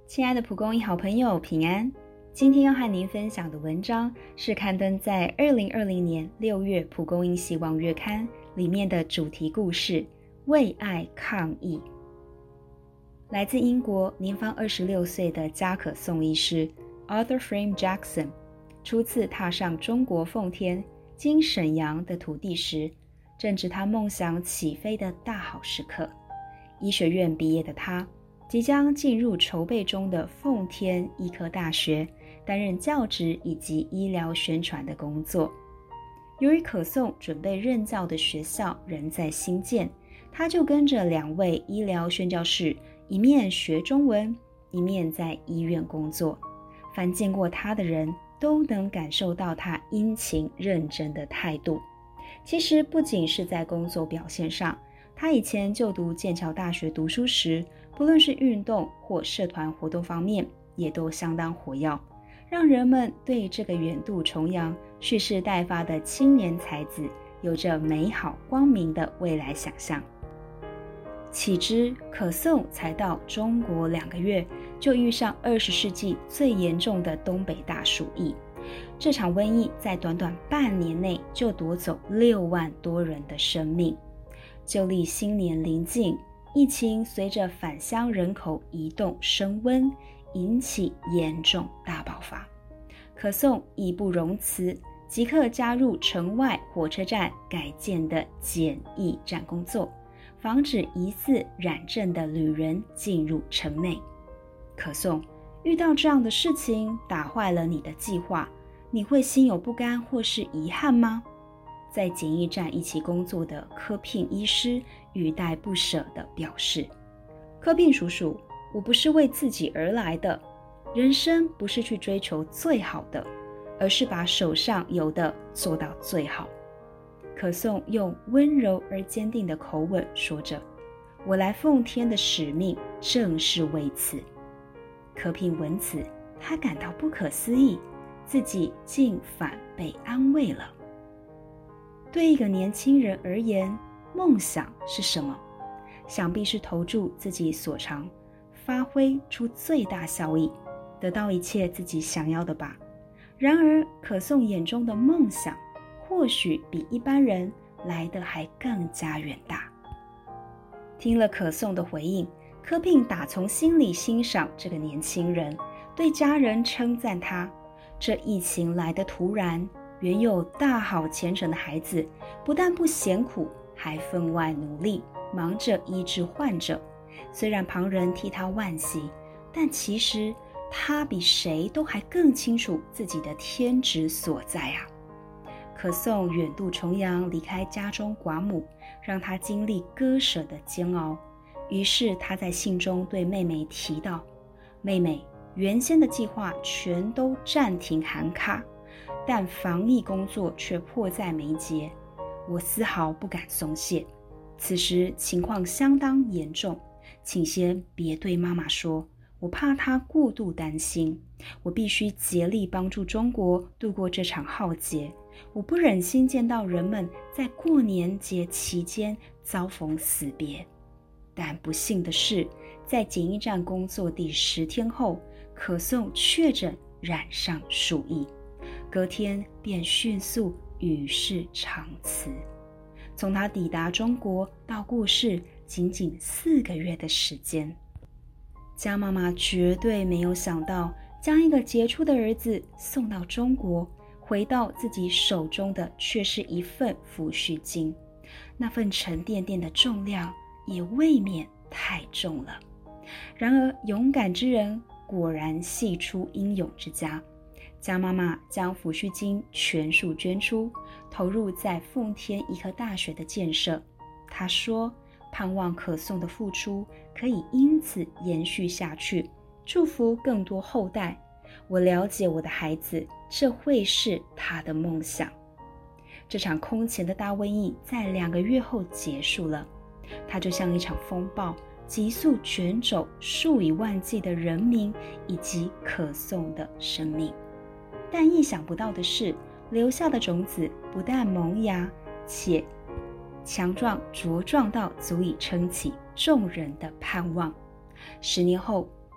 亲爱的蒲公英好朋友平安，今天要和您分享的文章是刊登在2020年6月蒲公英希望月刊里面的主题故事为爱抗疫。来自英国年方26岁的加可颂医师 Arthur Frame Jackson 初次踏上中国奉天经沈阳的土地时，正值他梦想起飞的大好时刻。医学院毕业的他即将进入筹备中的奉天医科大学担任教职以及医疗宣传的工作。由于可颂准备任教的学校仍在兴建，他就跟着2位医疗宣教士一面学中文，一面在医院工作。凡见过他的人都能感受到他殷勤认真的态度。其实不仅是在工作表现上，他以前就读剑桥大学读书时，不论是运动或社团活动方面也都相当活跃，让人们对这个远渡重洋蓄势待发的青年才子有着美好光明的未来想象。岂知可颂才到中国2个月，就遇上20世纪最严重的东北大鼠疫。这场瘟疫在短短半年内就夺走6万多人的生命。旧历新年临近，疫情随着返乡人口移动升温，引起严重大爆发。可颂义不容辞，即刻加入城外火车站改建的检疫站工作，防止疑似染症的旅人进入城内。可颂，遇到这样的事情打坏了你的计划，你会心有不甘或是遗憾吗？在检疫站一起工作的柯聘医师语带不舍地表示，柯聘叔叔，我不是为自己而来的，人生不是去追求最好的，而是把手上有的做到最好。可颂用温柔而坚定的口吻说着，我来奉天的使命正是为此。柯聘闻此，他感到不可思议，自己竟反被安慰了。对一个年轻人而言，梦想是什么？想必是投注自己所长，发挥出最大效益，得到一切自己想要的吧。然而可颂眼中的梦想或许比一般人来得还更加远大。听了可颂的回应，柯聘打从心里欣赏这个年轻人，对家人称赞他，这疫情来得突然，原有大好前程的孩子不但不嫌苦，还分外努力，忙着医治患者。虽然旁人替他惋惜，但其实他比谁都还更清楚自己的天职所在啊。可颂远渡重洋，离开家中寡母，让他经历割舍的煎熬。于是他在信中对妹妹提到，妹妹，原先的计划全都暂停喊卡，但防疫工作却迫在眉睫，我丝毫不敢松懈。此时情况相当严重，请先别对妈妈说，我怕她过度担心。我必须竭力帮助中国度过这场浩劫，我不忍心见到人们在过年节期间遭逢死别。但不幸的是，在检疫站工作第10天后，可颂确诊染上鼠疫，隔天便迅速与世长辞。从他抵达中国到过世，仅仅4个月的时间。江妈妈绝对没有想到，将一个杰出的儿子送到中国，回到自己手中的却是一份抚恤金，那份沉甸甸的重量也未免太重了。然而勇敢之人果然系出英勇之家，江妈妈将抚恤金全数捐出，投入在奉天医科大学的建设。她说，盼望可颂的付出可以因此延续下去，祝福更多后代。我了解我的孩子，这会是他的梦想。这场空前的大瘟疫在2个月后结束了，它就像一场风暴，急速卷走数以万计的人民以及可颂的生命。但意想不到的是，留下的种子不但萌芽，且强壮茁壮到足以撑起众人的盼望。10年后，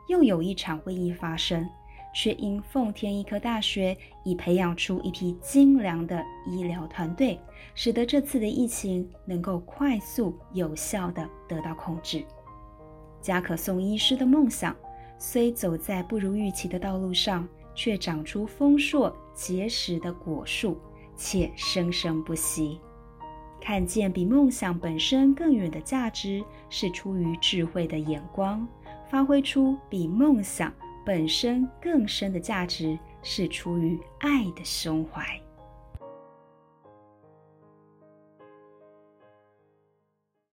又有一场瘟疫发生，却因奉天医科大学已培养出一批精良的医疗团队，使得这次的疫情能够快速有效地得到控制。嘉可颂医师的梦想虽走在不如预期的道路上，却长出丰硕结实的果树，且生生不息。看见比梦想本身更远的价值，是出于智慧的眼光；发挥出比梦想本身更深的价值，是出于爱的胸怀。